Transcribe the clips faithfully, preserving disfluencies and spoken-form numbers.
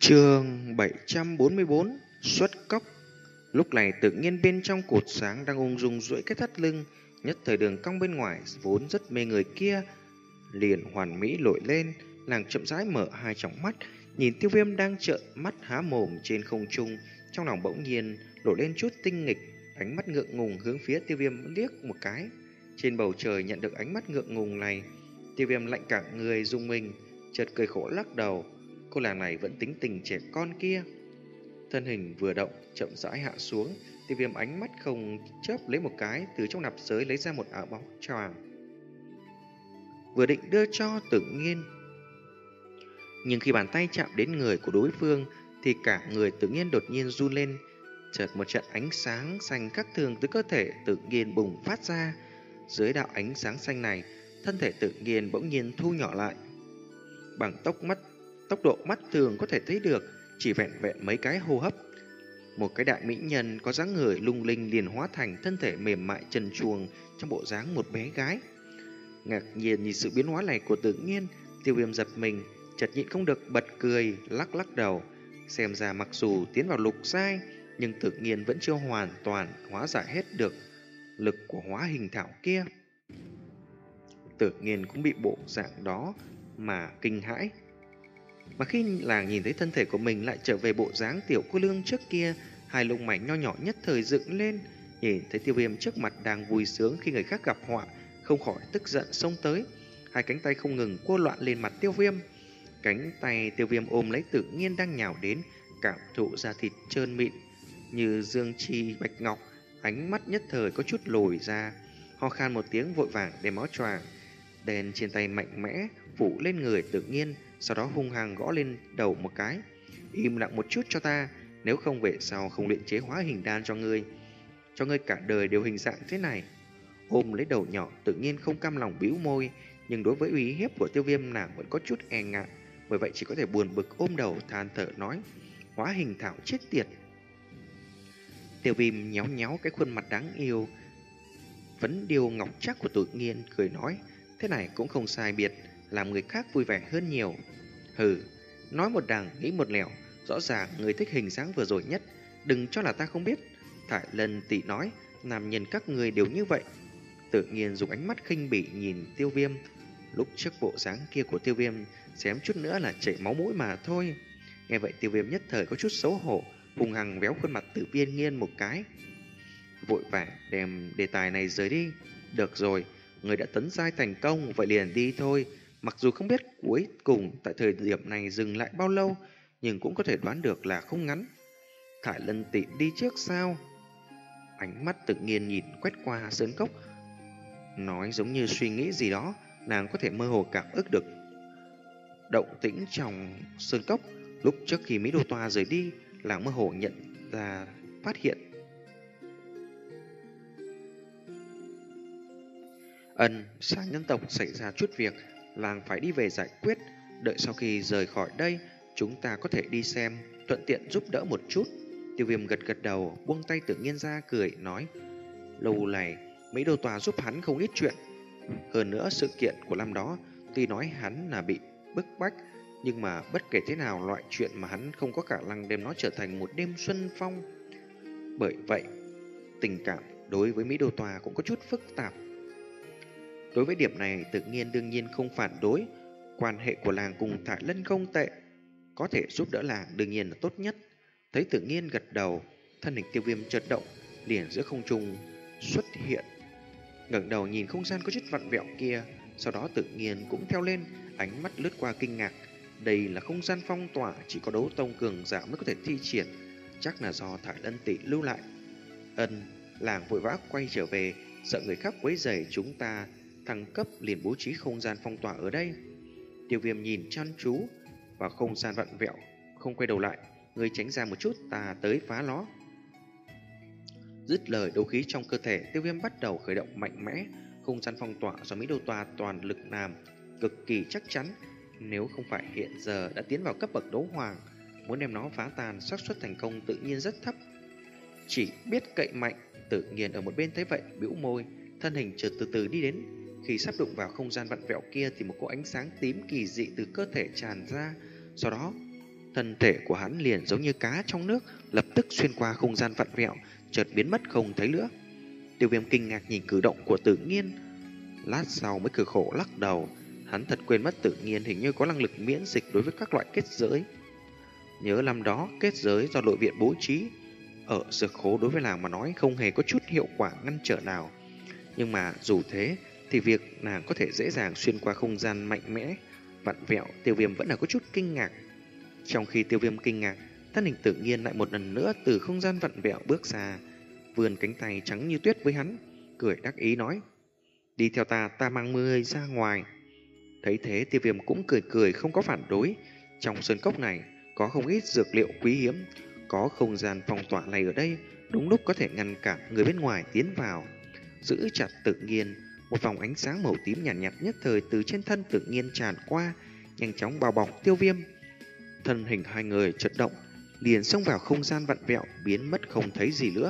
Chương bảy trăm bốn mươi bốn Xuất cốc. Lúc này tự nhiên bên trong cột sáng đang ung dung duỗi cái thắt lưng, nhất thời đường cong bên ngoài vốn rất mê người kia liền hoàn mỹ lội lên. Nàng chậm rãi mở hai tròng mắt, nhìn Tiêu Viêm đang trợn mắt há mồm trên không trung, trong lòng bỗng nhiên nổi lên chút tinh nghịch, ánh mắt ngượng ngùng hướng phía Tiêu Viêm liếc một cái. Trên bầu trời nhận được ánh mắt ngượng ngùng này, Tiêu Viêm lạnh cả người rung mình, chợt cười khổ lắc đầu. Cô nàng này vẫn tính tình trẻ con kia. Thân hình vừa động, chậm rãi hạ xuống. Tiêu Viêm ánh mắt không chớp lấy một cái, từ trong nạp giới lấy ra một áo bóng choàng, vừa định đưa cho Tự Nhiên, nhưng khi bàn tay chạm đến người của đối phương thì cả người Tự Nhiên đột nhiên run lên. Chợt một trận ánh sáng xanh khác thường từ cơ thể Tự Nhiên bùng phát ra. Dưới đạo ánh sáng xanh này, thân thể Tự Nhiên bỗng nhiên thu nhỏ lại. Bằng tốc mắt Tốc độ mắt thường có thể thấy được, chỉ vẹn vẹn mấy cái hô hấp, một cái đại mỹ nhân có dáng người lung linh liền hóa thành thân thể mềm mại trần truồng trong bộ dáng một bé gái. Ngạc nhiên nhìn sự biến hóa này của Tự Nhiên, Tiêu Viêm giật mình, chợt nhịn không được bật cười, lắc lắc đầu. Xem ra mặc dù tiến vào lục giai, nhưng Tự Nhiên vẫn chưa hoàn toàn hóa giải hết được lực của hóa hình thảo kia. Tự Nhiên cũng bị bộ dạng đó mà kinh hãi. Mà khi làng nhìn thấy thân thể của mình lại trở về bộ dáng tiểu cô nương trước kia, hai lông mày nho nhỏ nhất thời dựng lên. Nhìn thấy Tiêu Viêm trước mặt đang vui sướng khi người khác gặp họa, không khỏi tức giận xông tới, hai cánh tay không ngừng quơ loạn lên mặt Tiêu Viêm. Cánh tay Tiêu Viêm ôm lấy Tự Nhiên đang nhào đến, cảm thụ da thịt trơn mịn như dương chi bạch ngọc, ánh mắt nhất thời có chút lồi ra, ho khan một tiếng vội vàng đem áo choàng đèn trên tay mạnh mẽ phủ lên người Tự Nhiên, sau đó hung hăng gõ lên đầu một cái. Im lặng một chút cho ta, nếu không về sau không luyện chế hóa hình đan cho ngươi, cho ngươi cả đời đều hình dạng thế này. Ôm lấy đầu nhỏ, Tự Nhiên không cam lòng bĩu môi, nhưng đối với uy hiếp của Tiêu Viêm nàng vẫn có chút e ngại, bởi vậy chỉ có thể buồn bực ôm đầu than thở nói: hóa hình thảo chết tiệt. Tiêu Viêm nhéo nhéo cái khuôn mặt đáng yêu phấn điêu ngọc chắc của Tự Nhiên, cười nói: thế này cũng không sai biệt, làm người khác vui vẻ hơn nhiều. Hừ, nói một đằng nghĩ một nẻo, rõ ràng người thích hình dáng vừa rồi nhất, đừng cho là ta không biết. Thải Lân tỷ nói, nam nhân các người đều như vậy. Tự Nhiên dùng ánh mắt khinh bỉ nhìn Tiêu Viêm. Lúc trước bộ dáng kia của Tiêu Viêm xém chút nữa là chảy máu mũi mà thôi. Nghe vậy Tiêu Viêm nhất thời có chút xấu hổ, hung hăng véo khuôn mặt Tự Viên Nghiên một cái, vội vàng đem đề tài này rời đi. Được rồi, người đã tấn giai thành công, vậy liền đi thôi. Mặc dù không biết cuối cùng tại thời điểm này dừng lại bao lâu, nhưng cũng có thể đoán được là không ngắn. Thải Lân tỷ đi trước sao? Ánh mắt Tự Nhiên nhìn quét qua sơn cốc, nói giống như suy nghĩ gì đó. Nàng có thể mơ hồ cảm ức được động tĩnh trong sơn cốc. Lúc trước khi Mỹ Đô Toa rời đi, nàng mơ hồ nhận ra phát hiện Ân, sáng nhân tộc xảy ra chút việc, làng phải đi về giải quyết. Đợi sau khi rời khỏi đây, chúng ta có thể đi xem, thuận tiện giúp đỡ một chút. Tiêu Viêm gật gật đầu, buông tay Tự Nhiên ra, cười nói: lâu này Mỹ Đô Tòa giúp hắn không ít chuyện. Hơn nữa sự kiện của năm đó, tuy nói hắn là bị bức bách, nhưng mà bất kể thế nào, loại chuyện mà hắn không có khả năng đem nó trở thành một đêm xuân phong. Bởi vậy, tình cảm đối với Mỹ Đô Tòa cũng có chút phức tạp. Đối với điểm này, Tự Nhiên đương nhiên không phản đối. Quan hệ của làng cùng Thải Lân không tệ, có thể giúp đỡ làng đương nhiên là tốt nhất. Thấy Tự Nhiên gật đầu, thân hình Tiêu Viêm chợt động, liền giữa không trung xuất hiện, ngẩng đầu nhìn không gian có chút vặn vẹo kia. Sau đó Tự Nhiên cũng theo lên, ánh mắt lướt qua kinh ngạc. Đây là không gian phong tỏa, chỉ có đấu tông cường giả mới có thể thi triển, chắc là do Thải Lân tỷ lưu lại. Ân, làng vội vã quay trở về, sợ người khác quấy rầy chúng ta thăng cấp, liền bố trí không gian phong tỏa ở đây. Tiêu Viêm nhìn chăm chú vào không gian vặn vẹo, không quay đầu lại: người tránh ra một chút, ta tới phá nó. Dứt lời, đấu khí trong cơ thể Tiêu Viêm bắt đầu khởi động mạnh mẽ. Không gian phong tỏa do Mỹ Đô Tòa toàn lực làm, cực kỳ chắc chắn. Nếu không phải hiện giờ đã tiến vào cấp bậc đấu hoàng, muốn đem nó phá tan, xác suất thành công tự nhiên rất thấp. Chỉ biết cậy mạnh. Tự Nhiên ở một bên thấy vậy bĩu môi, thân hình chợt từ từ đi đến. Khi sắp đụng vào không gian vặn vẹo kia thì một cỗ ánh sáng tím kỳ dị từ cơ thể tràn ra. Sau đó Thân thể của hắn liền giống như cá trong nước, lập tức xuyên qua không gian vặn vẹo, chợt biến mất không thấy nữa. Tiêu Viêm kinh ngạc nhìn cử động của Tự Nhiên, lát sau mới cười khổ lắc đầu. Hắn thật quên mất Tự Nhiên hình như có năng lực miễn dịch đối với các loại kết giới. Nhớ năm đó kết giới do nội viện bố trí ở dược khố đối với làng mà nói không hề có chút hiệu quả ngăn trở nào. Nhưng mà dù thế thì việc nàng có thể dễ dàng xuyên qua không gian mạnh mẽ vặn vẹo, Tiêu Viêm vẫn là có chút kinh ngạc. Trong khi Tiêu Viêm kinh ngạc, thân hình Tự Nhiên lại một lần nữa từ không gian vặn vẹo bước ra, vươn cánh tay trắng như tuyết với hắn, cười đắc ý nói: "Đi theo ta, ta mang ngươi ra ngoài." Thấy thế, Tiêu Viêm cũng cười cười không có phản đối. Trong sơn cốc này có không ít dược liệu quý hiếm, có không gian phong tỏa này ở đây, đúng lúc có thể ngăn cản người bên ngoài tiến vào. Giữ chặt Tự Nhiên, một vòng ánh sáng màu tím nhàn nhạt, nhạt nhất thời từ trên thân Tự Nhiên tràn qua, nhanh chóng bao bọc Tiêu Viêm. Thân hình hai người chợt động, liền xông vào không gian vặn vẹo, biến mất không thấy gì nữa.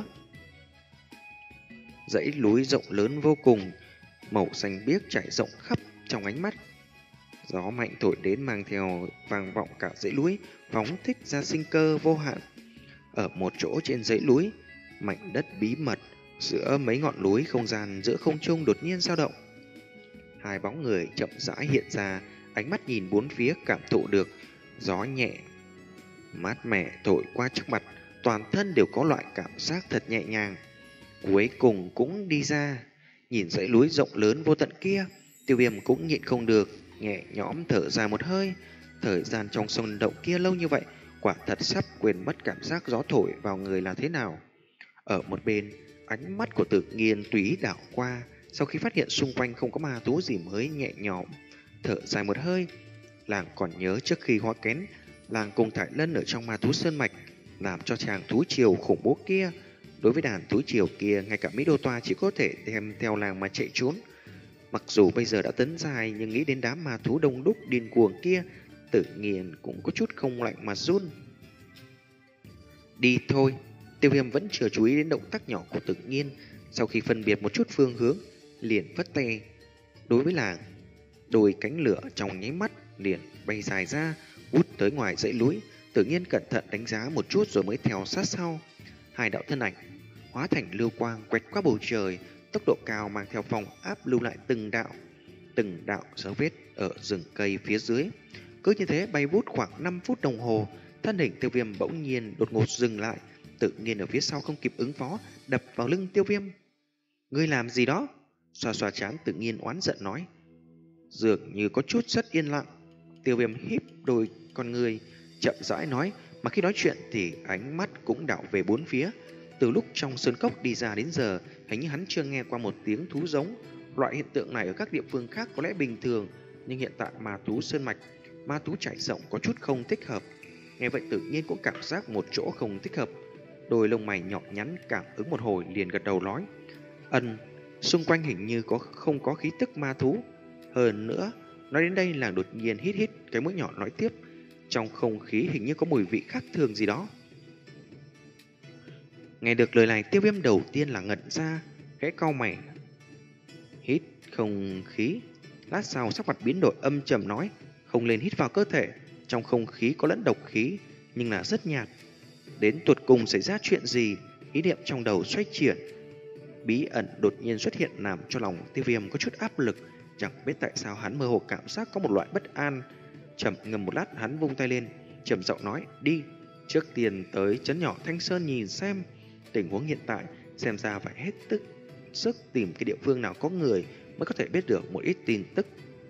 Dãy núi rộng lớn vô cùng, màu xanh biếc trải rộng khắp trong ánh mắt. Gió mạnh thổi đến mang theo vang vọng cả dãy núi, phóng thích ra sinh cơ vô hạn. Ở một chỗ trên dãy núi, mảnh đất bí mật giữa mấy ngọn núi, không gian giữa không trung đột nhiên dao động. Hai bóng người chậm rãi hiện ra, ánh mắt nhìn bốn phía, cảm thụ được gió nhẹ mát mẻ thổi qua trước mặt, toàn thân đều có loại cảm giác thật nhẹ nhàng. Cuối cùng cũng đi ra, nhìn dãy núi rộng lớn vô tận kia, Tiêu Viêm cũng nhịn không được, nhẹ nhõm thở dài một hơi. Thời gian trong sông động kia lâu như vậy, quả thật sắp quên mất cảm giác gió thổi vào người là thế nào. Ở một bên, ánh mắt của Tự Nhiên tùy ý đảo qua, sau khi phát hiện xung quanh không có ma thú gì mới nhẹ nhõm thở dài một hơi. Làng còn nhớ trước khi hóa kén, làng cùng Thải Lân ở trong ma thú sơn mạch làm cho chàng thú triều khủng bố kia. Đối với đàn thú triều kia, ngay cả Mỹ Đô Toa chỉ có thể đem theo làng mà chạy trốn. Mặc dù bây giờ đã tấn dài, nhưng nghĩ đến đám ma thú đông đúc điên cuồng kia, Tự Nhiên cũng có chút không lạnh mà run. Đi thôi. Tiêu Viêm vẫn chưa chú ý đến động tác nhỏ của Tự Nhiên. Sau khi phân biệt một chút phương hướng, liền vất tay. Đối với làng, đôi cánh lửa trong nháy mắt liền bay dài ra, hút tới ngoài dãy núi. Tự Nhiên cẩn thận đánh giá một chút rồi mới theo sát sau. Hai đạo thân ảnh hóa thành lưu quang quét qua bầu trời, tốc độ cao mang theo phong áp lưu lại từng đạo, từng đạo dấu vết ở rừng cây phía dưới. Cứ như thế bay vút khoảng năm phút đồng hồ, thân hình Tiêu Viêm bỗng nhiên đột ngột dừng lại. Tự Nhiên ở phía sau không kịp ứng phó, đập vào lưng Tiêu Viêm. Ngươi làm gì đó? Xoa xoa trán, Tự Nhiên oán giận nói. Dường như có chút rất yên lặng. Tiêu Viêm híp đôi con người, chậm rãi nói, mà khi nói chuyện thì ánh mắt cũng đảo về bốn phía. Từ lúc trong sơn cốc đi ra đến giờ, hình như hắn chưa nghe qua một tiếng thú giống. Loại hiện tượng này ở các địa phương khác có lẽ bình thường, nhưng hiện tại ma thú sơn mạch, ma thú trải rộng có chút không thích hợp. Nghe vậy Tự Nhiên cũng cảm giác một chỗ không thích hợp. Đôi lông mày nhọn nhắn cảm ứng một hồi, liền gật đầu nói. Ân, xung quanh hình như có không có khí tức ma thú. Hơn nữa, nói đến đây là đột nhiên hít hít cái mũi nhỏ nói tiếp. Trong không khí hình như có mùi vị khác thường gì đó. Nghe được lời này, Tiêu Viêm đầu tiên là ngẩn ra, khẽ cau mày. Hít không khí. Lát sau sắc mặt biến đổi, âm trầm nói. Không lên hít vào cơ thể. Trong không khí có lẫn độc khí, nhưng là rất nhạt. Đến tuột cùng xảy ra chuyện gì? Ý niệm trong đầu xoay chuyển. Bí ẩn đột nhiên xuất hiện làm cho lòng Tiêu Viêm có chút áp lực. Chẳng biết tại sao hắn mơ hồ cảm giác có một loại bất an. Chậm ngầm một lát, hắn vung tay lên, trầm giọng nói. Đi, trước tiên tới trấn nhỏ Thanh Sơn nhìn xem. Tình huống hiện tại xem ra phải hết tức sức tìm cái địa phương nào có người mới có thể biết được một ít tin tức.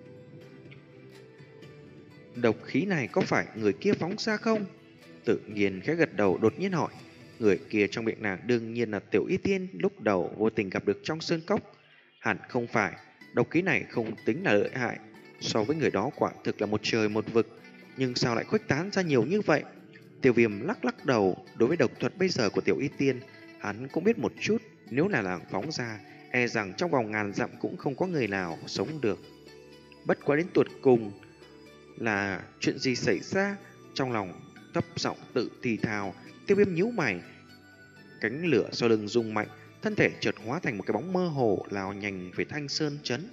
Độc khí này có phải người kia phóng ra không? Tự Nhiên khẽ gật đầu, đột nhiên hỏi. Người kia trong miệng nàng đương nhiên là Tiểu Y Tiên lúc đầu vô tình gặp được trong sơn cốc. Hẳn không phải, độc khí này không tính là lợi hại. So với người đó quả thực là một trời một vực. Nhưng sao lại khuếch tán ra nhiều như vậy? Tiêu Viêm lắc lắc đầu. Đối với độc thuật bây giờ của Tiểu Y Tiên, hắn cũng biết một chút. Nếu là làng phóng ra, e rằng trong vòng ngàn dặm cũng không có người nào sống được. Bất quá đến tuột cùng là chuyện gì xảy ra? Trong lòng thấp giọng tự thì thào, Tiêu Viêm nhíu mày. Cánh lửa sau lưng rung mạnh, thân thể chợt hóa thành một cái bóng mơ hồ lao nhanh về Thanh Sơn trấn.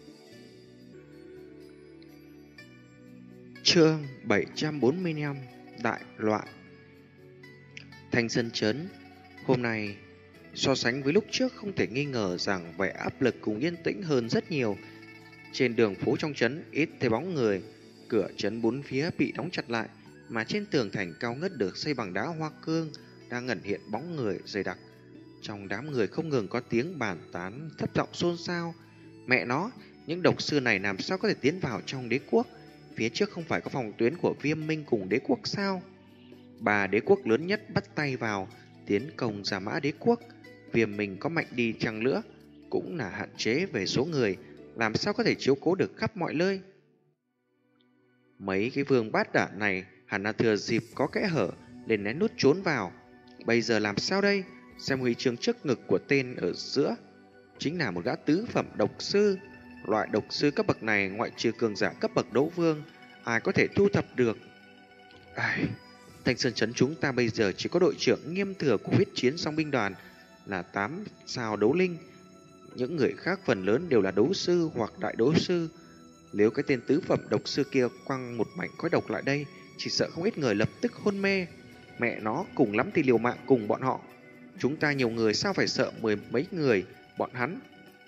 Chương bảy trăm bốn mươi lăm. đại loạn. Thanh Sơn Trấn hôm nay so sánh với lúc trước không thể nghi ngờ rằng vẻ áp lực cùng yên tĩnh hơn rất nhiều. Trên đường phố trong trấn ít thấy bóng người, cửa trấn bốn phía bị đóng chặt lại, mà trên tường thành cao ngất được xây bằng đá hoa cương đang ngẩn hiện bóng người dày đặc. Trong đám người không ngừng có tiếng bàn tán thấp giọng xôn xao. Mẹ nó, những độc sư này làm sao có thể tiến vào trong đế quốc? Phía trước không phải có phòng tuyến của Viêm Minh cùng đế quốc sao? Bà đế quốc lớn nhất bắt tay vào tiến công Giả Mã đế quốc. Viêm Minh có mạnh đi chăng nữa cũng là hạn chế về số người, làm sao có thể chiếu cố được khắp mọi nơi. Mấy cái vương bát đản này hẳn là thừa dịp có kẽ hở lên lén nút trốn vào. Bây giờ làm sao đây? Xem huy chương trước ngực của tên ở giữa chính là một gã tứ phẩm độc sư. Loại độc sư cấp bậc này ngoại trừ cường giả cấp bậc đấu vương, ai có thể thu thập được? Ai... Thanh Sơn Trấn chúng ta bây giờ chỉ có đội trưởng Nghiêm Thừa của huyết chiến song binh đoàn là tám sao đấu linh. Những người khác phần lớn đều là đấu sư hoặc đại đấu sư. Nếu cái tên tứ phẩm độc sư kia quăng một mảnh khói độc lại đây, chỉ sợ không ít người lập tức hôn mê. Mẹ nó, cùng lắm thì liều mạng cùng bọn họ. Chúng ta nhiều người sao phải sợ mười mấy người bọn hắn?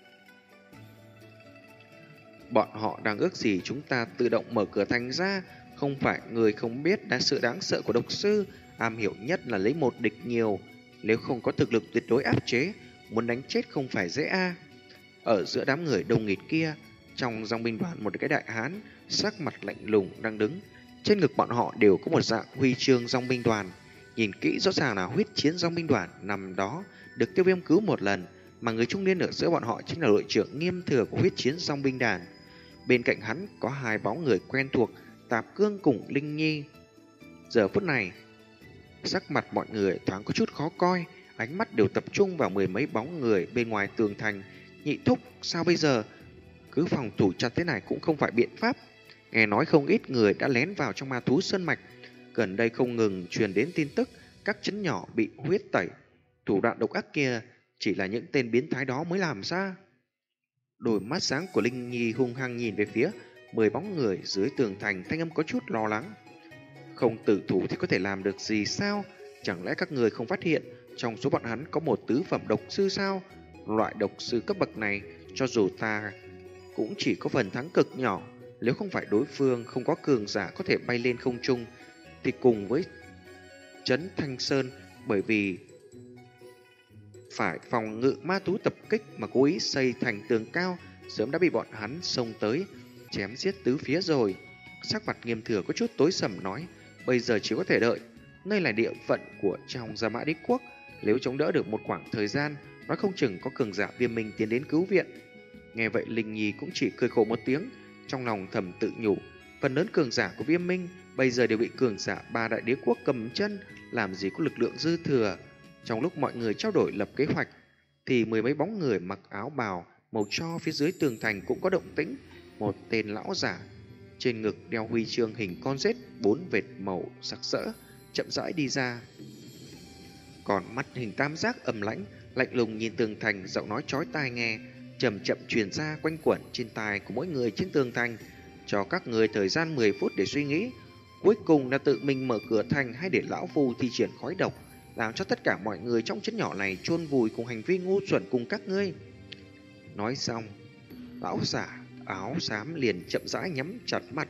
Bọn họ đang ước gì chúng ta tự động mở cửa thành ra? Không phải người không biết đã sự đáng sợ của độc sư, am hiểu nhất là lấy một địch nhiều. Nếu không có thực lực tuyệt đối áp chế, muốn đánh chết không phải dễ a. Ở giữa đám người đông nghịt kia, trong dòng binh đoàn một cái đại hán sắc mặt lạnh lùng đang đứng. Trên ngực bọn họ đều có một dạng huy chương dòng binh đoàn. Nhìn kỹ rõ ràng là huyết chiến dòng binh đoàn nằm đó được Tiêu Viêm cứu một lần, mà người trung niên ở giữa bọn họ chính là đội trưởng Nghiêm Thừa của huyết chiến dòng binh đoàn. Bên cạnh hắn có hai bóng người quen thuộc, Tạp Cương cùng Linh Nhi. Giờ phút này, sắc mặt mọi người thoáng có chút khó coi, ánh mắt đều tập trung vào mười mấy bóng người bên ngoài tường thành. Nhị thúc, sao bây giờ? Cứ phòng thủ chặt thế này cũng không phải biện pháp. Nghe nói không ít người đã lén vào trong ma thú sơn mạch. Gần đây không ngừng truyền đến tin tức các trấn nhỏ bị huyết tẩy. Thủ đoạn độc ác kia chỉ là những tên biến thái đó mới làm ra. Đôi mắt sáng của Linh Nhi hung hăng nhìn về phía mười bóng người dưới tường thành, thanh âm có chút lo lắng. Không tử thủ thì có thể làm được gì sao? Chẳng lẽ các người không phát hiện trong số bọn hắn có một tứ phẩm độc sư sao? Loại độc sư cấp bậc này, cho dù ta cũng chỉ có phần thắng cực nhỏ. Nếu không phải đối phương không có cường giả có thể bay lên không trung, thì cùng với trấn Thanh Sơn, bởi vì phải phòng ngự ma thú tập kích mà cố ý xây thành tường cao, sớm đã bị bọn hắn xông tới chém giết tứ phía rồi. Sắc mặt Nghiêm Thừa có chút tối sầm nói, bây giờ chỉ có thể đợi. Nơi là địa phận của trong Giả Mã đế quốc, nếu chống đỡ được một khoảng thời gian, nói không chừng có cường giả Viêm Minh tiến đến cứu viện. Nghe vậy Linh Nhi cũng chỉ cười khổ một tiếng, trong lòng thầm tự nhủ, phần lớn cường giả của Viêm Minh bây giờ đều bị cường giả ba đại đế quốc cầm chân, làm gì có lực lượng dư thừa. Trong lúc mọi người trao đổi lập kế hoạch, thì mười mấy bóng người mặc áo bào màu tro phía dưới tường thành cũng có động tĩnh. Một tên lão giả trên ngực đeo huy chương hình con rết bốn vệt màu sặc sỡ chậm rãi đi ra. Còn mắt hình tam giác âm lãnh lạnh lùng nhìn tường thành, giọng nói chói tai nghe chậm chậm truyền ra quanh quẩn trên tai của mỗi người trên tường thành. Cho các người thời gian mười phút để suy nghĩ, cuối cùng là tự mình mở cửa thành hay để lão phu thi triển khói độc, làm cho tất cả mọi người trong trấn nhỏ này chôn vùi cùng hành vi ngu xuẩn cùng các ngươi. Nói xong, lão giả áo xám liền chậm rãi nhắm chặt mắt,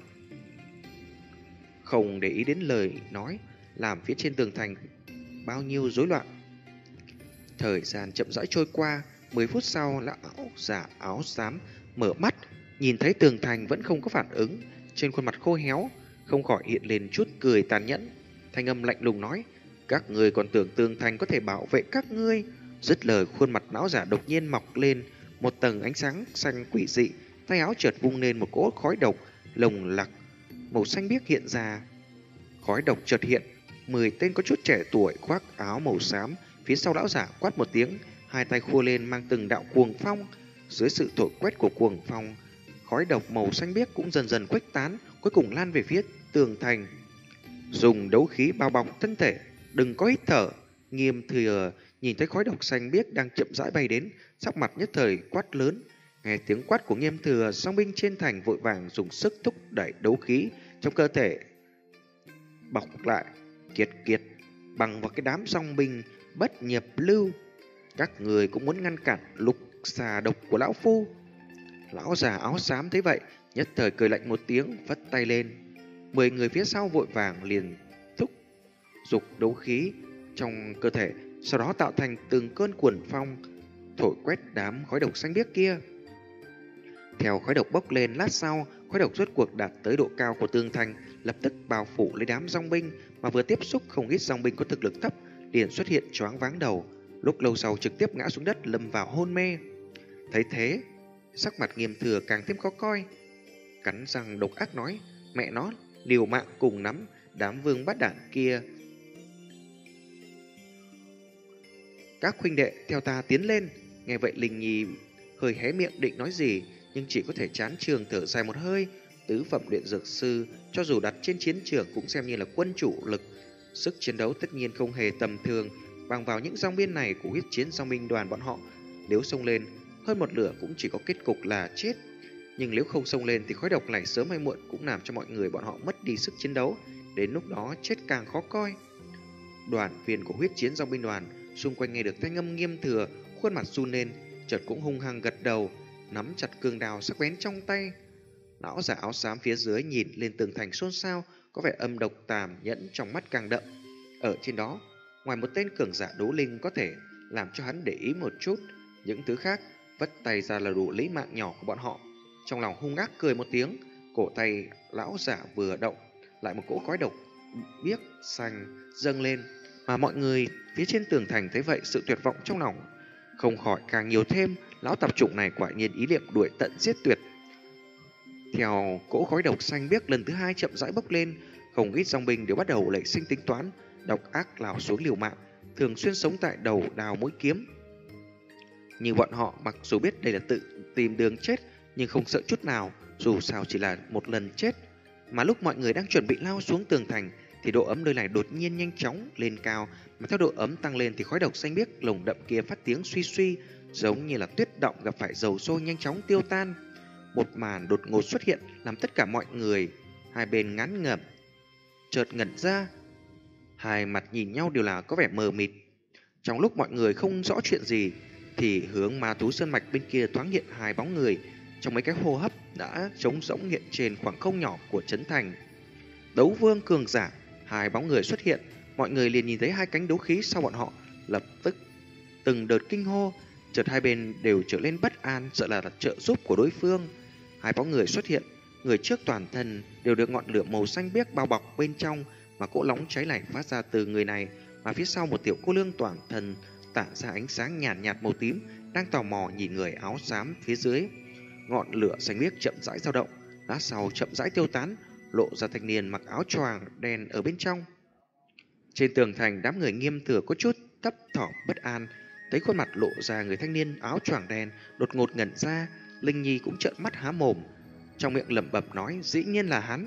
không để ý đến lời nói làm phía trên tường thành bao nhiêu rối loạn. Thời gian chậm rãi trôi qua, mười phút sau, lão giả áo xám mở mắt, nhìn thấy tường thành vẫn không có phản ứng, trên khuôn mặt khô héo không khỏi hiện lên chút cười tàn nhẫn. Thanh âm lạnh lùng nói, các ngươi còn tưởng tường thành có thể bảo vệ các ngươi? Dứt lời, khuôn mặt lão giả đột nhiên mọc lên một tầng ánh sáng xanh quỷ dị, tay áo chợt vung lên một cỗ khói độc lồng lặc màu xanh biếc hiện ra. Khói độc chợt hiện, mười tên có chút trẻ tuổi khoác áo màu xám phía sau lão giả quát một tiếng, hai tay khua lên mang từng đạo cuồng phong. Dưới sự thổi quét của cuồng phong, khói độc màu xanh biếc cũng dần dần khuếch tán, cuối cùng lan về phía tường thành. Dùng đấu khí bao bọc thân thể, đừng có hít thở. Nghiêm Thừa nhìn thấy khói độc xanh biếc đang chậm rãi bay đến, sắc mặt nhất thời quát lớn. Nghe tiếng quát của Nghiêm Thừa, song binh trên thành vội vàng dùng sức thúc đẩy đấu khí trong cơ thể bọc lại. Kiệt kiệt, bằng vào cái đám dòng binh bất nhập lưu, các người cũng muốn ngăn cản lục xà độc của lão phu. Lão già áo xám thấy vậy, nhất thời cười lạnh một tiếng, vất tay lên. Mười người phía sau vội vàng liền thúc dục đấu khí trong cơ thể, sau đó tạo thành từng cơn cuồng phong thổi quét đám khói độc xanh biếc kia. Theo khói độc bốc lên, lát sau, khói độc rốt cuộc đạt tới độ cao của tường thành, lập tức bao phủ lấy đám dòng binh, mà vừa tiếp xúc không ít dòng binh có thực lực thấp liền xuất hiện choáng váng đầu, lúc lâu sau trực tiếp ngã xuống đất lâm vào hôn mê. Thấy thế, sắc mặt Nghiêm Thừa càng thêm khó coi, cắn răng độc ác nói: mẹ nó, liều mạng cùng nắm đám vương bát đản kia. Các huynh đệ theo ta tiến lên. Nghe vậy Linh Nhi hơi hé miệng định nói gì, nhưng chỉ có thể chán trường thở dài một hơi. Tứ phẩm luyện dược sư cho dù đặt trên chiến trường cũng xem như là quân chủ lực, sức chiến đấu tất nhiên không hề tầm thường. Bằng vào những dòng biên này của huyết chiến dòng binh đoàn bọn họ, nếu xông lên hơn một lửa cũng chỉ có kết cục là chết. Nhưng nếu không xông lên thì khói độc này sớm hay muộn cũng làm cho mọi người bọn họ mất đi sức chiến đấu, đến lúc đó chết càng khó coi. Đoàn viên của huyết chiến dòng binh đoàn xung quanh nghe được thanh âm Nghiêm Thừa, khuôn mặt run lên, chợt cũng hung hăng gật đầu, nắm chặt cương đao sắc bén trong tay. Lão giả áo xám phía dưới nhìn lên tường thành xôn xao, có vẻ âm độc tàn nhẫn trong mắt càng đậm. Ở trên đó, ngoài một tên cường giả đấu linh có thể làm cho hắn để ý một chút, những thứ khác vất tay ra là đủ lấy mạng nhỏ của bọn họ. Trong lòng hung ác cười một tiếng, cổ tay lão giả vừa động, lại một cỗ khói độc biếc xanh dâng lên, mà mọi người phía trên tường thành thấy vậy, sự tuyệt vọng trong lòng không khỏi càng nhiều thêm. Lão tạp chủng này quả nhiên ý niệm đuổi tận giết tuyệt. Theo cỗ khói độc xanh biếc lần thứ hai chậm rãi bốc lên, không ít dòng binh đều bắt đầu nảy sinh tính toán độc ác lao xuống liều mạng, thường xuyên sống tại đầu đào mũi kiếm. Nhưng bọn họ mặc dù biết đây là tự tìm đường chết, nhưng không sợ chút nào, dù sao chỉ là một lần chết. Mà lúc mọi người đang chuẩn bị lao xuống tường thành thì độ ấm nơi này đột nhiên nhanh chóng lên cao, mà theo độ ấm tăng lên thì khói độc xanh biếc lồng đậm kia phát tiếng suy suy, giống như là tuyết động gặp phải dầu sôi nhanh chóng tiêu tan. Một màn đột ngột xuất hiện làm tất cả mọi người hai bên ngán ngẩm, chợt ngẩn ra, hai mặt nhìn nhau đều là có vẻ mờ mịt. Trong lúc mọi người không rõ chuyện gì thì hướng Ma Thú Sơn Mạch bên kia thoáng hiện hai bóng người, trong mấy cái hô hấp đã trống rỗng hiện trên khoảng không nhỏ của trấn thành. Đấu vương cường giả, hai bóng người xuất hiện, mọi người liền nhìn thấy hai cánh đấu khí sau bọn họ, lập tức từng đợt kinh hô, chợt hai bên đều trở lên bất an, sợ là trợ giúp của đối phương. Hai bóng người xuất hiện, người trước toàn thân đều được ngọn lửa màu xanh biếc bao bọc bên trong, mà cỗ nóng cháy này phát ra từ người này, mà phía sau một tiểu cô nương toàn thân tản ra ánh sáng nhàn nhạt, nhạt màu tím, đang tò mò nhìn người áo xám phía dưới. Ngọn lửa xanh biếc chậm rãi dao động, lát sau chậm rãi tiêu tán, lộ ra thanh niên mặc áo choàng đen ở bên trong. Trên tường thành, đám người Nghiêm Thừa có chút thấp thỏm bất an, thấy khuôn mặt lộ ra người thanh niên áo choàng đen đột ngột ngẩn ra. Linh Nhi cũng trợn mắt há mồm, trong miệng lẩm bẩm nói: dĩ nhiên là hắn,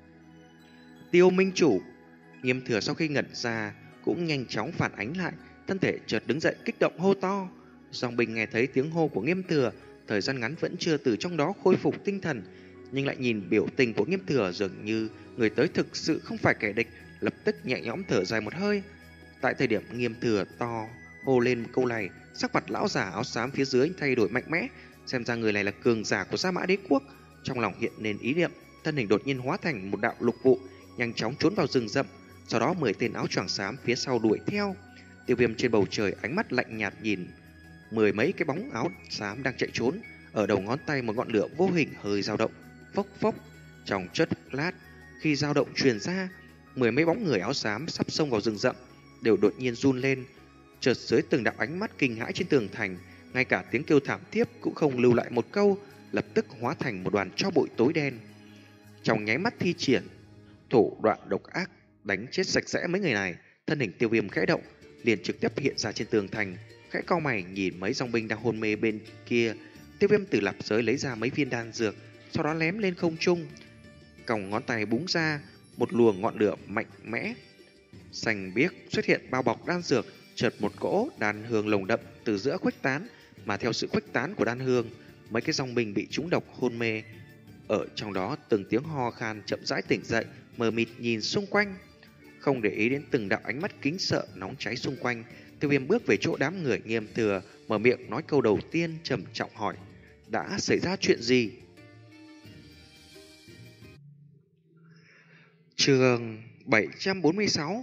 Tiêu Minh Chủ. Nghiêm Thừa sau khi ngẩn ra cũng nhanh chóng phản ánh lại, thân thể chợt đứng dậy kích động hô to. Dòng binh nghe thấy tiếng hô của Nghiêm Thừa, thời gian ngắn vẫn chưa từ trong đó khôi phục tinh thần, nhưng lại nhìn biểu tình của Nghiêm Thừa dường như người tới thực sự không phải kẻ địch, lập tức nhẹ nhõm thở dài một hơi. Tại thời điểm Nghiêm Thừa to hô lên câu này, sắc mặt lão giả áo xám phía dưới thay đổi mạnh mẽ, xem ra người này là cường giả của Sa Mã Đế quốc. Trong lòng hiện lên ý niệm, thân hình đột nhiên hóa thành một đạo lục vụ, nhanh chóng trốn vào rừng rậm. Sau đó mười tên áo choàng xám phía sau đuổi theo. Tiêu Viêm trên bầu trời ánh mắt lạnh nhạt nhìn mười mấy cái bóng áo xám đang chạy trốn, ở đầu ngón tay một ngọn lửa vô hình hơi dao động, phốc phốc. Trong chớp lát, khi dao động truyền ra, mười mấy bóng người áo xám sắp xông vào rừng rậm đều đột nhiên run lên. Chợt dưới từng đạo ánh mắt kinh hãi trên tường thành, ngay cả tiếng kêu thảm thiết cũng không lưu lại một câu, lập tức hóa thành một đoàn tro bụi tối đen. Trong nháy mắt thi triển thủ đoạn độc ác đánh chết sạch sẽ mấy người này, thân hình Tiêu Viêm khẽ động, liền trực tiếp hiện ra trên tường thành, khẽ cau mày nhìn mấy dòng binh đang hôn mê bên kia. Tiêu Viêm từ lạp giới lấy ra mấy viên đan dược, sau đó ném lên không trung, còng ngón tay búng ra một luồng ngọn lửa mạnh mẽ xanh biếc xuất hiện bao bọc đan dược. Chợt một cỗ đan hương lồng đậm từ giữa khuếch tán, mà theo sự khuếch tán của đan hương, mấy cái dòng binh bị trúng độc hôn mê ở trong đó từng tiếng ho khan chậm rãi tỉnh dậy, mờ mịt nhìn xung quanh. Không để ý đến từng đạo ánh mắt kính sợ nóng cháy xung quanh, Tiêu Viêm bước về chỗ đám người Nghiêm Thừa, mở miệng nói câu đầu tiên, trầm trọng hỏi: đã xảy ra chuyện gì? Chương bảy trăm bốn mươi sáu.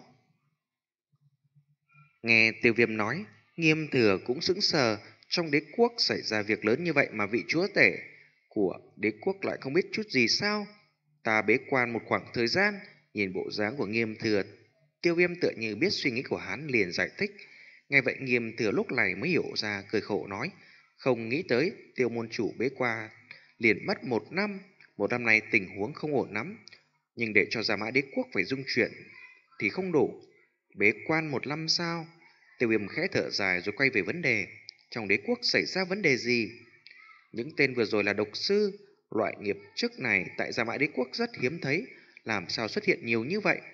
Nghe Tiêu Viêm nói, Nghiêm Thừa cũng sững sờ. Trong đế quốc xảy ra việc lớn như vậy mà vị chúa tể của đế quốc lại không biết chút gì sao? Ta bế quan một khoảng thời gian, nhìn bộ dáng của Nghiêm Thừa, Tiêu Viêm tựa như biết suy nghĩ của hắn, liền giải thích. Nghe vậy Nghiêm Thừa lúc này mới hiểu ra, cười khổ nói: không nghĩ tới Tiêu môn chủ bế quan liền mất một năm. Một năm này tình huống không ổn lắm, nhưng để cho Gia Mã đế quốc phải dung chuyển thì không đủ. Bế quan một năm sao? Tiêu Viêm khẽ thở dài rồi quay về vấn đề. Trong đế quốc xảy ra vấn đề gì? Những tên vừa rồi là độc sư. Loại nghiệp chức này tại Gia Mã đế quốc rất hiếm thấy. Làm sao xuất hiện nhiều như vậy?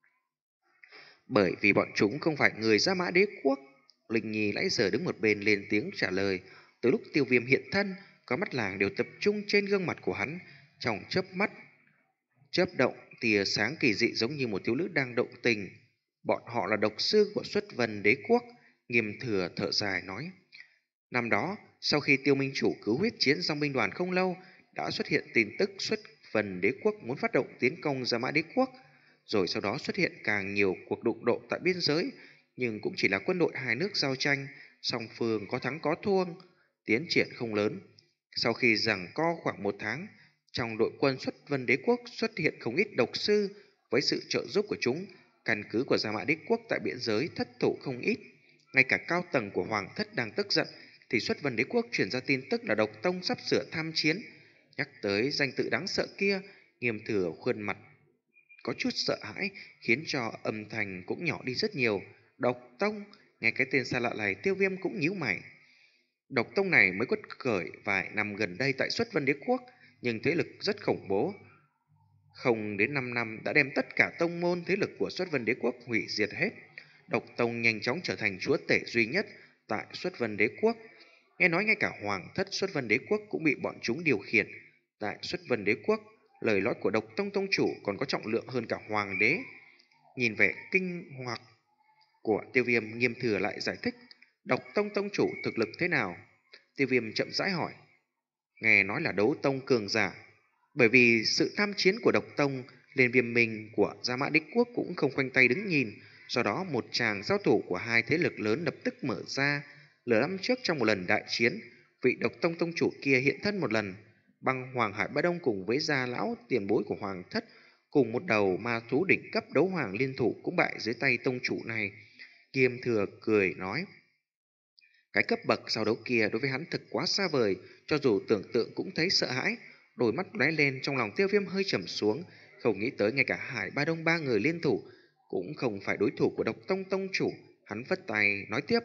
Bởi vì bọn chúng không phải người Gia Mã đế quốc. Linh Nhi nãy giờ đứng một bên lên tiếng trả lời. Từ lúc Tiêu Viêm hiện thân, có mắt làng đều tập trung trên gương mặt của hắn. Trong chớp mắt chớp động tia sáng kỳ dị, giống như một thiếu nữ đang động tình. Bọn họ là độc sư của Xuất Vân đế quốc. Nghiêm Thừa thở dài nói: năm đó, sau khi Tiêu minh chủ cứu huyết chiến dòng binh đoàn không lâu, đã xuất hiện tin tức Xuất Vân đế quốc muốn phát động tiến công Gia Mã đế quốc. Rồi sau đó xuất hiện càng nhiều cuộc đụng độ tại biên giới, nhưng cũng chỉ là quân đội hai nước giao tranh, song phương có thắng có thua, tiến triển không lớn. Sau khi giằng co khoảng một tháng, trong đội quân Xuất Vân đế quốc xuất hiện không ít độc sư. Với sự trợ giúp của chúng, căn cứ của Gia Mã đế quốc tại biên giới thất thủ không ít. Ngay cả cao tầng của Hoàng thất đang tức giận, thì Xuất Vân đế quốc truyền ra tin tức là Độc Tông sắp sửa tham chiến. Nhắc tới danh tự đáng sợ kia, Nghiêm Thừa khuôn mặt có chút sợ hãi, khiến cho âm thanh cũng nhỏ đi rất nhiều. Độc Tông, nghe cái tên xa lạ này, Tiêu Viêm cũng nhíu mày. Độc Tông này mới quất khởi vài năm gần đây tại Xuất Vân đế quốc, nhưng thế lực rất khủng bố. Không đến năm năm đã đem tất cả tông môn thế lực của Xuất Vân đế quốc hủy diệt hết. Độc Tông nhanh chóng trở thành chúa tể duy nhất tại Xuất Vân đế quốc. Nghe nói ngay cả Hoàng thất Xuất Vân đế quốc cũng bị bọn chúng điều khiển. Tại Xuất Vân đế quốc, lời nói của Độc Tông tông chủ còn có trọng lượng hơn cả Hoàng đế. Nhìn vẻ kinh hoặc của Tiêu Viêm, Nghiêm Thừa lại giải thích: Độc Tông tông chủ thực lực thế nào? Tiêu Viêm chậm rãi hỏi. Nghe nói là đấu tông cường giả. Bởi vì sự tham chiến của Độc Tông, nên Viêm Minh của Gia Mã đế quốc cũng không khoanh tay đứng nhìn. Do đó một tràng giao thủ của hai thế lực lớn lập tức mở ra. Lửa năm trước trong một lần đại chiến, vị Độc Tông tông chủ kia hiện thân một lần. Băng Hoàng Hải Ba Đông cùng với gia lão tiền bối của Hoàng thất, cùng một đầu ma thú đỉnh cấp đấu hoàng liên thủ cũng bại dưới tay tông chủ này. Nghiêm Thừa cười nói: cái cấp bậc sau đấu kia đối với hắn thực quá xa vời, cho dù tưởng tượng cũng thấy sợ hãi. Đôi mắt lóe lên, trong lòng Tiêu Viêm hơi trầm xuống, không nghĩ tới ngay cả Hải Ba Đông ba người liên thủ cũng không phải đối thủ của Độc Tông tông chủ. Hắn vất tay nói tiếp: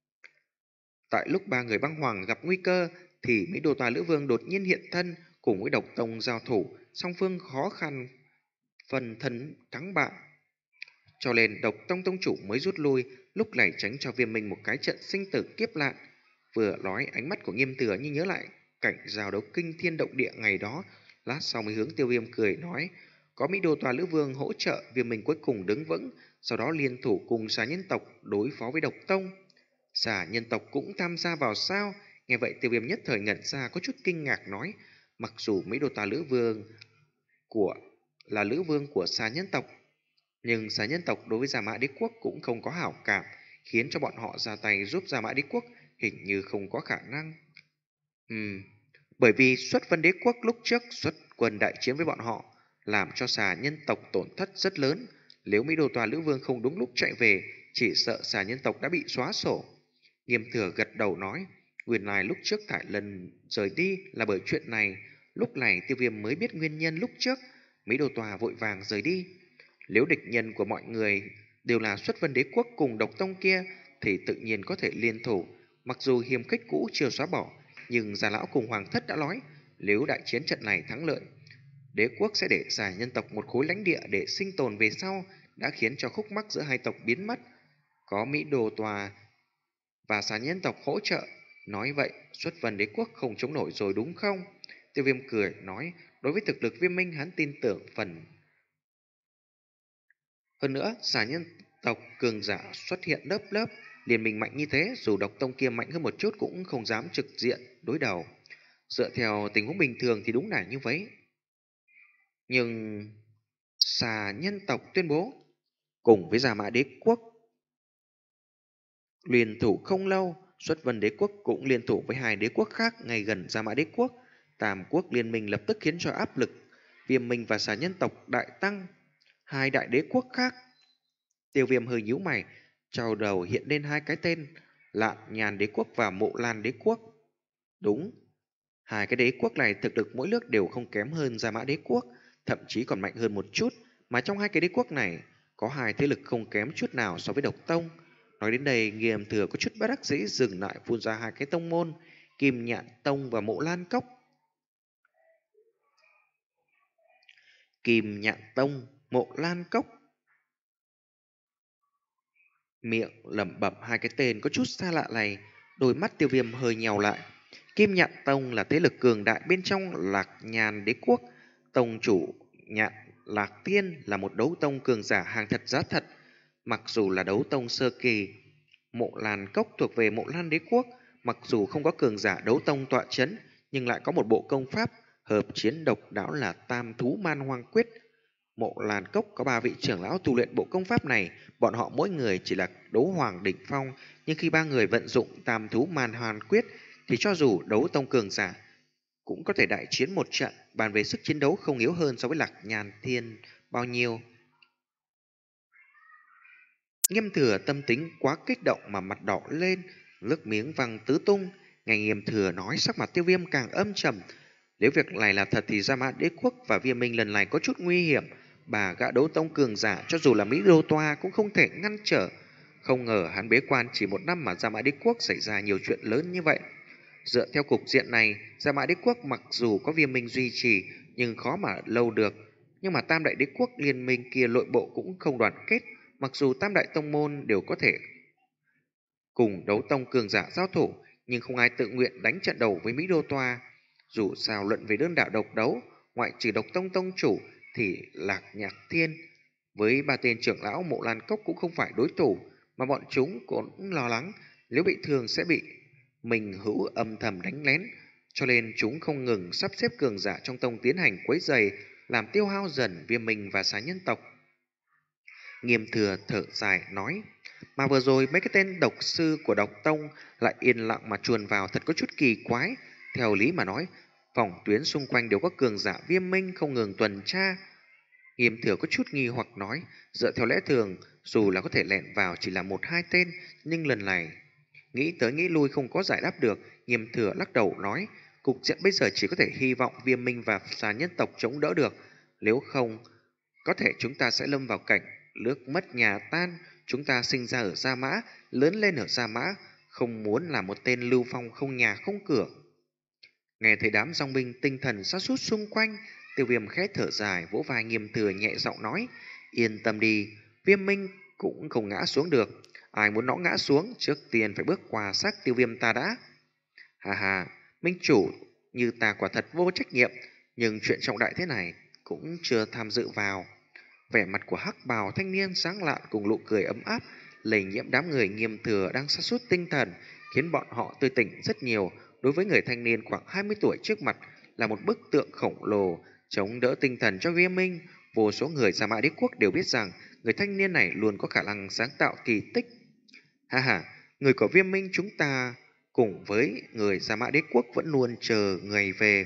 tại lúc ba người băng hoàng gặp nguy cơ, thì Mỹ Đô Toa Lữ Vương đột nhiên hiện thân, cùng với Độc Tông giao thủ, song phương khó khăn phần thân thắng bại. Cho nên Độc Tông tông chủ mới rút lui, lúc này tránh cho Viêm Minh một cái trận sinh tử kiếp nạn. Vừa nói, ánh mắt của Nghiêm Thừa như nhớ lại cảnh giao đấu kinh thiên động địa ngày đó, lát sau mới hướng Tiêu Viêm cười nói: có Mỹ Đô Toa Lữ Vương hỗ trợ, Viêm Minh cuối cùng đứng vững, sau đó liên thủ cùng Xà Nhân tộc đối phó với Độc Tông. Xà Nhân tộc cũng tham gia vào sao? Nghe vậy Tiêu Viêm nhất thời ngẩn ra, có chút kinh ngạc nói: mặc dù Mỹ Đô Toa Lữ Vương của là Lữ Vương của Xà Nhân tộc, nhưng Xà Nhân tộc đối với Gia Mã đế quốc cũng không có hảo cảm, khiến cho bọn họ ra tay giúp Gia Mã đế quốc hình như không có khả năng. Ừm, bởi vì Xuất Vân đế quốc lúc trước xuất quân đại chiến với bọn họ, làm cho Xà Nhân tộc tổn thất rất lớn. Nếu Mỹ Đô Toa Lữ Vương không đúng lúc chạy về, chỉ sợ Xà Nhân tộc đã bị xóa sổ. Nghiêm Thừa gật đầu nói: nguyên lai lúc trước Thải Lần rời đi là bởi chuyện này. Lúc này Tiêu Viêm mới biết nguyên nhân lúc trước Mỹ Đô Toa vội vàng rời đi. Nếu địch nhân của mọi người đều là Xuất Vân đế quốc cùng Độc Tông kia, thì tự nhiên có thể liên thủ. Mặc dù hiềm khích cũ chưa xóa bỏ, nhưng Gia Lão cùng Hoàng thất đã nói, nếu đại chiến trận này thắng lợi, đế quốc sẽ để Xà Nhân tộc một khối lãnh địa để sinh tồn về sau, đã khiến cho khúc mắc giữa hai tộc biến mất. Có Mỹ Đô Toa và Xà Nhân tộc hỗ trợ, nói vậy Xuất Vân đế quốc không chống nổi rồi đúng không? Tiêu Viêm cười nói: đối với thực lực Viêm Minh hắn tin tưởng phần Hơn nữa, xà nhân tộc cường giả xuất hiện lớp lớp, liên minh mạnh như thế, dù độc tông kia mạnh hơn một chút cũng không dám trực diện đối đầu. Dựa theo tình huống bình thường thì đúng là như vậy. Nhưng xà nhân tộc tuyên bố cùng với Gia Mã Đế quốc liên thủ không lâu, Xuất Vân Đế quốc cũng liên thủ với hai đế quốc khác ngay gần Gia Mã Đế quốc. Tam quốc liên minh lập tức khiến cho áp lực Viêm Minh và xà nhân tộc đại tăng. Hai đại đế quốc khác, Tiêu Viêm hơi nhíu mày, trong đầu hiện lên hai cái tên, Lạn Nhàn Đế quốc và Mộ Lan Đế quốc. Đúng, hai cái đế quốc này thực lực mỗi nước đều không kém hơn Gia Mã Đế quốc, thậm chí còn mạnh hơn một chút, mà trong hai cái đế quốc này có hai thế lực không kém chút nào so với Độc Tông. Nói đến đây, Nghiêm Thừa có chút bất đắc dĩ dừng lại, phun ra hai cái tông môn, Kim Nhạn Tông và Mộ Lan Cốc. Kim Nhạn Tông, Mộ Lan Cốc. Miệng lẩm bẩm hai cái tên có chút xa lạ này, đôi mắt Tiêu Viêm hơi nhèo lại. Kim Nhạn Tông là thế lực cường đại bên trong Lạc Nhàn Đế quốc. Tông chủ Nhạn Lạc Tiên là một đấu tông cường giả hàng thật giá thật. Mặc dù là đấu tông sơ kỳ, Mộ Lan Cốc thuộc về Mộ Lan Đế quốc. Mặc dù không có cường giả đấu tông tọa chấn, nhưng lại có một bộ công pháp hợp chiến độc đáo là Tam Thú Man Hoang Quyết. Mộ Lan Cốc có ba vị trưởng lão tu luyện bộ công pháp này, bọn họ mỗi người chỉ là đấu hoàng đỉnh phong, nhưng khi ba người vận dụng Tam Thú Man Hoang Quyết thì cho dù đấu tông cường giả cũng có thể đại chiến một trận, bàn về sức chiến đấu không yếu hơn so với Lạc Nhàn Thiên bao nhiêu. Nghiêm Thừa tâm tính quá kích động mà mặt đỏ lên, nước miếng văng tứ tung. Nghe Nghiêm Thừa nói, sắc mặt Tiêu Viêm càng âm trầm. Nếu việc này là thật thì Gia Mã Đế quốc và Viêm Minh lần này có chút nguy hiểm. Bà gã đấu tông cường giả cho dù là Mỹ Đô Toa cũng không thể ngăn trở. Không ngờ hắn bế quan chỉ một năm mà Gia Mã Đế quốc xảy ra nhiều chuyện lớn như vậy. Dựa theo cục diện này, Gia Mã Đế quốc mặc dù có Viêm Minh duy trì nhưng khó mà lâu được. Nhưng mà Tam đại đế quốc liên minh kia nội bộ cũng không đoàn kết. Mặc dù Tam đại tông môn đều có thể cùng đấu tông cường giả giao thủ, nhưng không ai tự nguyện đánh trận đầu với Mỹ Đô Toa. Dù sao luận về đơn đạo độc đấu, ngoại trừ độc tông tông chủ thì Lạc Nhạc Thiên với ba tên trưởng lão Mộ Lan Cốc cũng không phải đối thủ, mà bọn chúng cũng lo lắng nếu bị thương sẽ bị mình hữu âm thầm đánh lén, cho nên chúng không ngừng sắp xếp cường giả trong tông tiến hành quấy rầy, làm tiêu hao dần Viêm Minh và xà nhân tộc. Nghiêm Thừa thở dài nói, mà vừa rồi mấy cái tên độc sư của độc tông lại yên lặng mà chuồn vào, thật có chút kỳ quái. Theo lý mà nói, vòng tuyến xung quanh đều có cường giả Viêm Minh không ngừng tuần tra. Nghiêm Thừa có chút nghi hoặc nói, dựa theo lẽ thường, dù là có thể lẹn vào chỉ là một hai tên, nhưng lần này nghĩ tới nghĩ lui không có giải đáp được. Nghiêm Thừa lắc đầu nói, cục diện bây giờ chỉ có thể hy vọng Viêm Minh và xà nhân tộc chống đỡ được, nếu không có thể chúng ta sẽ lâm vào cảnh nước mất nhà tan. Chúng ta sinh ra ở Gia Mã, lớn lên ở Gia Mã, không muốn là một tên lưu phong không nhà không cửa. Nghe thấy đám dòng binh tinh thần sa sút xung quanh, Tiêu Viêm khẽ thở dài, vỗ vai Nghiêm Thừa nhẹ giọng nói, yên tâm đi, Viêm Minh cũng không ngã xuống được. Ai muốn nó ngã xuống, trước tiên phải bước qua xác Tiêu Viêm ta đã. Hà hà, Minh chủ như ta quả thật vô trách nhiệm, nhưng chuyện trọng đại thế này cũng chưa tham dự vào. Vẻ mặt của hắc bào thanh niên sáng lạn cùng nụ cười ấm áp lây nhiễm đám người Nghiêm Thừa đang sa sút tinh thần, khiến bọn họ tươi tỉnh rất nhiều. Đối với người thanh niên khoảng hai mươi tuổi trước mặt là một bức tượng khổng lồ chống đỡ tinh thần cho Viêm Minh. Vô số người Gia Mã Đế quốc đều biết rằng người thanh niên này luôn có khả năng sáng tạo kỳ tích. Ha ha, người của Viêm Minh chúng ta cùng với người Gia Mã Đế quốc vẫn luôn chờ người về.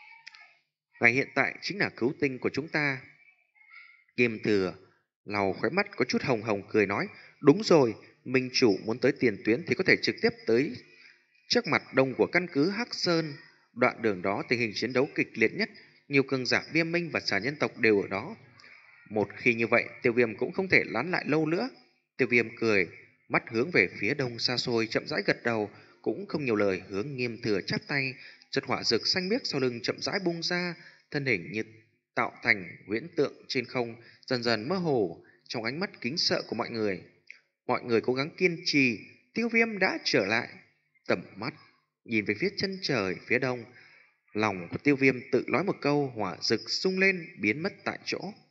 Ngày hiện tại chính là cứu tinh của chúng ta. Nghiêm Thừa lau khóe mắt có chút hồng hồng cười nói, đúng rồi, Minh chủ muốn tới tiền tuyến thì có thể trực tiếp tới trước mặt đông của căn cứ Hắc Sơn. Đoạn đường đó tình hình chiến đấu kịch liệt nhất, nhiều cường giả Viêm Minh và xà nhân tộc đều ở đó. Một khi như vậy, Tiêu Viêm cũng không thể lán lại lâu nữa. Tiêu Viêm cười, mắt hướng về phía đông xa xôi, chậm rãi gật đầu, cũng không nhiều lời, hướng Nghiêm Thừa chắp tay. Chợt hỏa rực xanh biếc sau lưng chậm rãi bung ra, thân hình như tạo thành huyễn tượng trên không, dần dần mơ hồ trong ánh mắt kính sợ của mọi người. Mọi người cố gắng kiên trì, Tiêu Viêm đã trở lại. Tầm mắt nhìn về phía chân trời phía đông, lòng của Tiêu Viêm tự nói một câu, hỏa rực sung lên biến mất tại chỗ.